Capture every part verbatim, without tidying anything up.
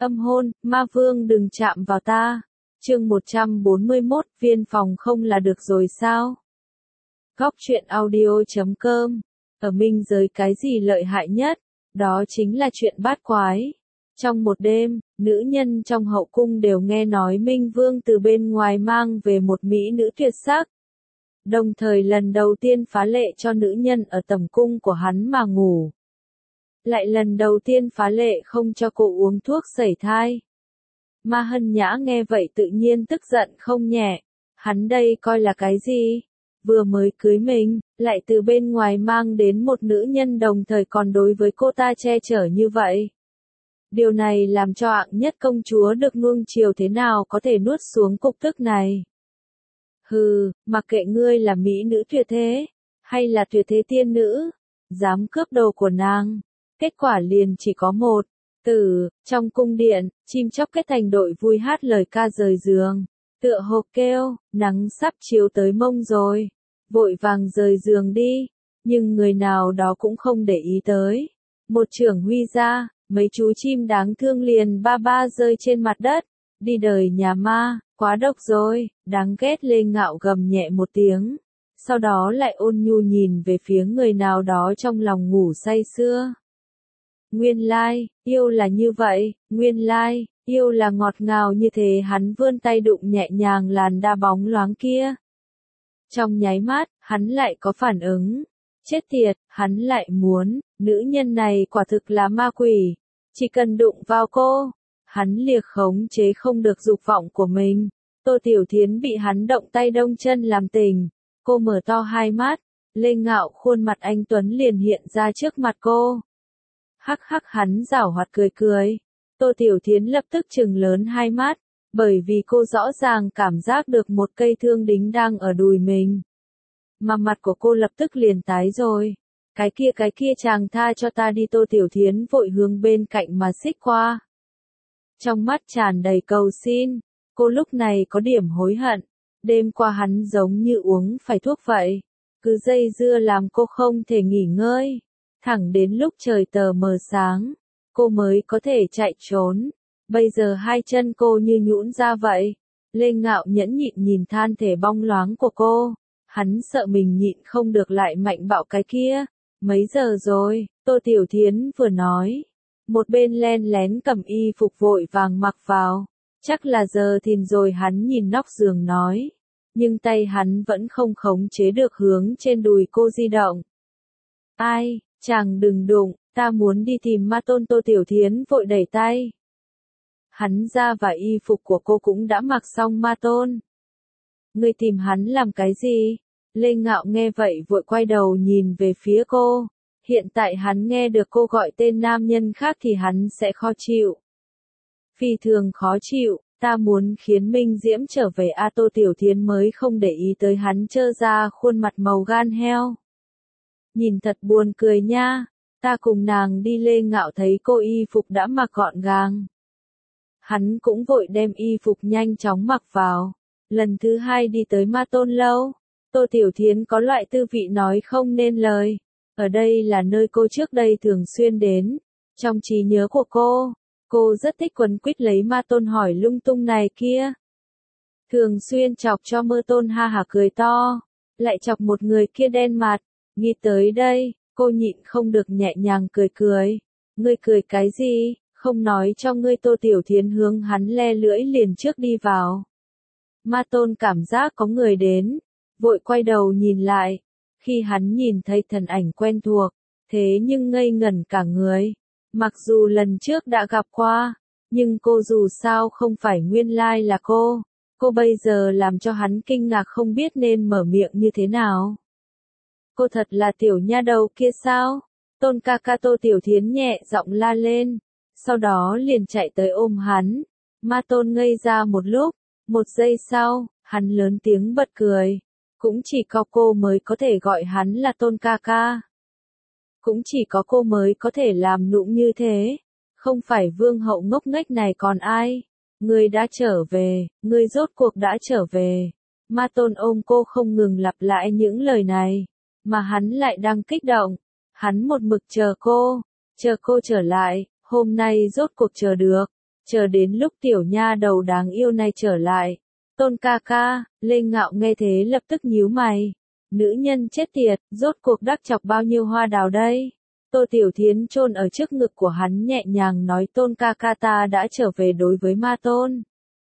Âm hôn, ma vương đừng chạm vào ta. Chương một trăm bốn mươi mốt, viên phòng không là được rồi sao? Góc truyện audio chấm com. Ở minh giới cái gì lợi hại nhất? Đó chính là chuyện bát quái. Trong một đêm, nữ nhân trong hậu cung đều nghe nói Minh Vương từ bên ngoài mang về một mỹ nữ tuyệt sắc. Đồng thời lần đầu tiên phá lệ cho nữ nhân ở tầm cung của hắn mà ngủ. Lại lần đầu tiên phá lệ không cho cô uống thuốc sẩy thai. Ma Hân Nhã nghe vậy tự nhiên tức giận không nhẹ. Hắn đây coi là cái gì? Vừa mới cưới mình, lại từ bên ngoài mang đến một nữ nhân đồng thời còn đối với cô ta che chở như vậy. Điều này làm cho hạng nhất công chúa được nuông chiều thế nào có thể nuốt xuống cục tức này. Hừ, mặc kệ ngươi là mỹ nữ tuyệt thế, hay là tuyệt thế tiên nữ, dám cướp đồ của nàng. Kết quả liền chỉ có một. Tử, trong cung điện, chim chóc kết thành đội vui hát lời ca rời giường. Tựa hồ kêu, nắng sắp chiếu tới mông rồi. Vội vàng rời giường đi. Nhưng người nào đó cũng không để ý tới. Một trưởng huy ra, mấy chú chim đáng thương liền ba ba rơi trên mặt đất. Đi đời nhà ma, quá độc rồi, đáng ghét. Lê Ngạo gầm nhẹ một tiếng. Sau đó lại ôn nhu nhìn về phía người nào đó trong lòng ngủ say sưa. Nguyên lai, yêu là như vậy, nguyên lai, yêu là ngọt ngào như thế. Hắn vươn tay đụng nhẹ nhàng làn da bóng loáng kia. Trong nháy mắt, hắn lại có phản ứng. Chết tiệt, hắn lại muốn, nữ nhân này quả thực là ma quỷ. Chỉ cần đụng vào cô, hắn liệt khống chế không được dục vọng của mình. Tô Tiểu Thiến bị hắn động tay đông chân làm tình. Cô mở to hai mắt, Lê Ngạo khuôn mặt anh tuấn liền hiện ra trước mặt cô. Hắc hắc, hắn giảo hoạt cười cười. Tô Tiểu Thiến lập tức trừng lớn hai mắt, bởi vì cô rõ ràng cảm giác được một cây thương đính đang ở đùi mình. Mà mặt của cô lập tức liền tái rồi. Cái kia cái kia chàng tha cho ta đi. Tô Tiểu Thiến vội hướng bên cạnh mà xích qua. Trong mắt tràn đầy cầu xin, cô lúc này có điểm hối hận. Đêm qua hắn giống như uống phải thuốc vậy, cứ dây dưa làm cô không thể nghỉ ngơi. Thẳng đến lúc trời tờ mờ sáng, cô mới có thể chạy trốn. Bây giờ hai chân cô như nhũn ra vậy. Lê Ngạo nhẫn nhịn nhìn than thể bong loáng của cô. Hắn sợ mình nhịn không được lại mạnh bạo cái kia. Mấy giờ rồi? Tô Tiểu Thiến vừa nói. Một bên len lén cầm y phục vội vàng mặc vào. Chắc là giờ thìn rồi. Hắn nhìn nóc giường nói. Nhưng tay hắn vẫn không khống chế được hướng trên đùi cô di động. Ai? Chàng đừng đụng, ta muốn đi tìm Ma Tôn. Tô Tiểu Thiến vội đẩy tay. Hắn ra và y phục của cô cũng đã mặc xong. Ma Tôn, ngươi tìm hắn làm cái gì? Lê Ngạo nghe vậy vội quay đầu nhìn về phía cô. Hiện tại hắn nghe được cô gọi tên nam nhân khác thì hắn sẽ khó chịu. Phi thường khó chịu, ta muốn khiến Minh Diễm trở về. A Tô Tiểu Thiến mới không để ý tới hắn trơ ra khuôn mặt màu gan heo. Nhìn thật buồn cười nha, ta cùng nàng đi. Lê Ngạo thấy cô y phục đã mặc gọn gàng. Hắn cũng vội đem y phục nhanh chóng mặc vào. Lần thứ hai đi tới Ma Tôn lâu, Tô Tiểu Thiến có loại tư vị nói không nên lời. Ở đây là nơi cô trước đây thường xuyên đến. Trong trí nhớ của cô, cô rất thích quấn quýt lấy Ma Tôn hỏi lung tung này kia. Thường xuyên chọc cho Mơ Tôn ha hả cười to, lại chọc một người kia đen mặt. Nghĩ tới đây, cô nhịn không được nhẹ nhàng cười cười. Ngươi cười cái gì, không nói cho ngươi. Tô Tiểu Thiến hướng hắn le lưỡi liền trước đi vào. Ma Tôn cảm giác có người đến, vội quay đầu nhìn lại. Khi hắn nhìn thấy thân ảnh quen thuộc, thế nhưng ngây ngẩn cả người. Mặc dù lần trước đã gặp qua, nhưng cô dù sao không phải nguyên lai là cô. Cô bây giờ làm cho hắn kinh ngạc không biết nên mở miệng như thế nào. Cô thật là tiểu nha đầu kia sao? Tôn ca ca. Tô Tiểu Thiến nhẹ giọng la lên. Sau đó liền chạy tới ôm hắn. Ma Tôn ngây ra một lúc. Một giây sau, hắn lớn tiếng bật cười. Cũng chỉ có cô mới có thể gọi hắn là Tôn ca ca. Cũng chỉ có cô mới có thể làm nũng như thế. Không phải vương hậu ngốc nghếch này còn ai? Ngươi đã trở về, ngươi rốt cuộc đã trở về. Ma Tôn ôm cô không ngừng lặp lại những lời này. Mà hắn lại đang kích động. Hắn một mực chờ cô, chờ cô trở lại, hôm nay rốt cuộc chờ được. chờ đến lúc tiểu nha đầu đáng yêu này trở lại. Tôn ca ca, Lê Ngạo nghe thế lập tức nhíu mày. Nữ nhân chết tiệt, rốt cuộc đắc chọc bao nhiêu hoa đào đây? Tô Tiểu Thiến chôn ở trước ngực của hắn nhẹ nhàng nói Tôn ca ca ta đã trở về đối với ma tôn.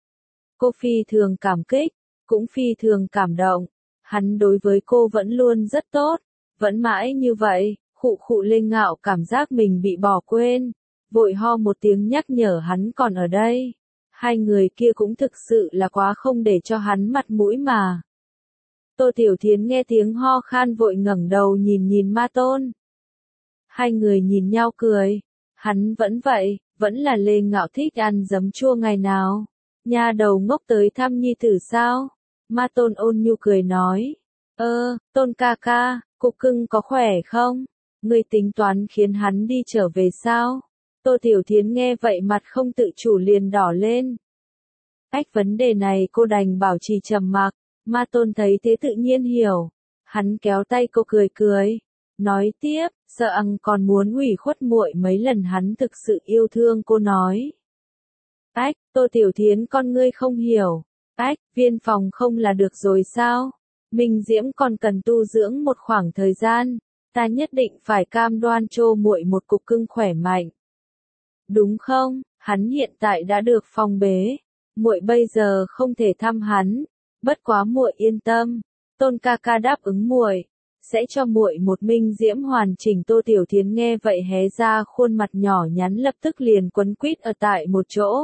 Cô phi thường cảm kích, cũng phi thường cảm động. Hắn đối với cô vẫn luôn rất tốt, vẫn mãi như vậy. Khụ khụ Lê Ngạo cảm giác mình bị bỏ quên, vội ho một tiếng nhắc nhở hắn còn ở đây. Hai người kia cũng thực sự là quá không để cho hắn mặt mũi mà. Tô Tiểu Thiến nghe tiếng ho khan vội ngẩng đầu nhìn nhìn ma tôn. Hai người nhìn nhau cười, hắn vẫn vậy, vẫn là Lê Ngạo thích ăn giấm chua ngày nào. Nha đầu ngốc tới thăm nhi tử sao? Ma tôn ôn nhu cười nói. Ơ, Tôn ca ca, cục cưng có khỏe không? Ngươi tính toán khiến hắn đi trở về sao? Tô Tiểu Thiến nghe vậy mặt không tự chủ liền đỏ lên. Ách vấn đề này cô đành bảo trì trầm mặc. Ma tôn thấy thế tự nhiên hiểu. Hắn kéo tay cô cười cười. Nói tiếp, sợ ăn còn muốn ủy khuất muội mấy lần hắn thực sự yêu thương cô nói. Ách, Tô Tiểu Thiến con ngươi không hiểu. Ách, viên phòng không là được rồi sao? Minh Diễm còn cần tu dưỡng một khoảng thời gian. Ta nhất định phải cam đoan cho muội một cục cưng khỏe mạnh. Đúng không? Hắn hiện tại đã được phong bế. Muội bây giờ không thể thăm hắn. Bất quá muội yên tâm. Tôn ca ca đáp ứng muội, sẽ cho muội một Minh Diễm hoàn chỉnh. Tô Tiểu Thiến nghe vậy hé ra khuôn mặt nhỏ nhắn lập tức liền quấn quýt ở tại một chỗ.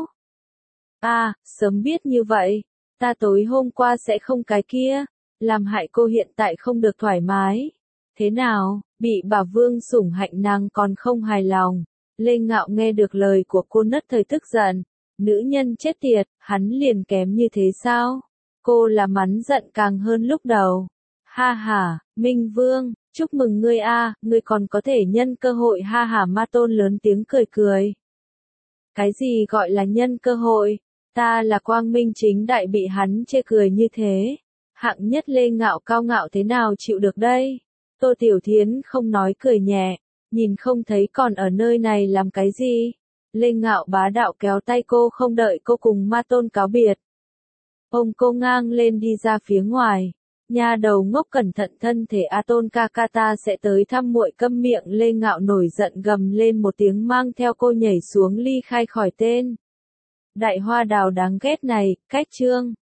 À, sớm biết như vậy, ta tối hôm qua sẽ không cái kia, làm hại cô hiện tại không được thoải mái. Thế nào, bị bà Vương sủng hạnh nàng còn không hài lòng. Lê Ngạo nghe được lời của cô nất thời tức giận. Nữ nhân chết tiệt, hắn liền kém như thế sao? Cô là mắn giận càng hơn lúc đầu. Ha ha, Minh Vương, chúc mừng ngươi a, ngươi còn có thể nhân cơ hội ha ha. Ma tôn lớn tiếng cười cười. Cái gì gọi là nhân cơ hội? Ta là quang minh chính đại bị hắn chê cười như thế. Hạng nhất Lê Ngạo cao ngạo thế nào chịu được đây? Tô Tiểu Thiến không nói cười nhẹ, nhìn không thấy còn ở nơi này làm cái gì. Lê Ngạo bá đạo kéo tay cô không đợi cô cùng ma tôn cáo biệt. Ông cô ngang lên đi ra phía ngoài. Nha đầu ngốc cẩn thận thân thể A Tôn ca ca ta sẽ tới thăm muội. Câm miệng. Lê Ngạo nổi giận gầm lên một tiếng mang theo cô nhảy xuống ly khai khỏi tên. Đại hoa đào đáng ghét này, cách chương.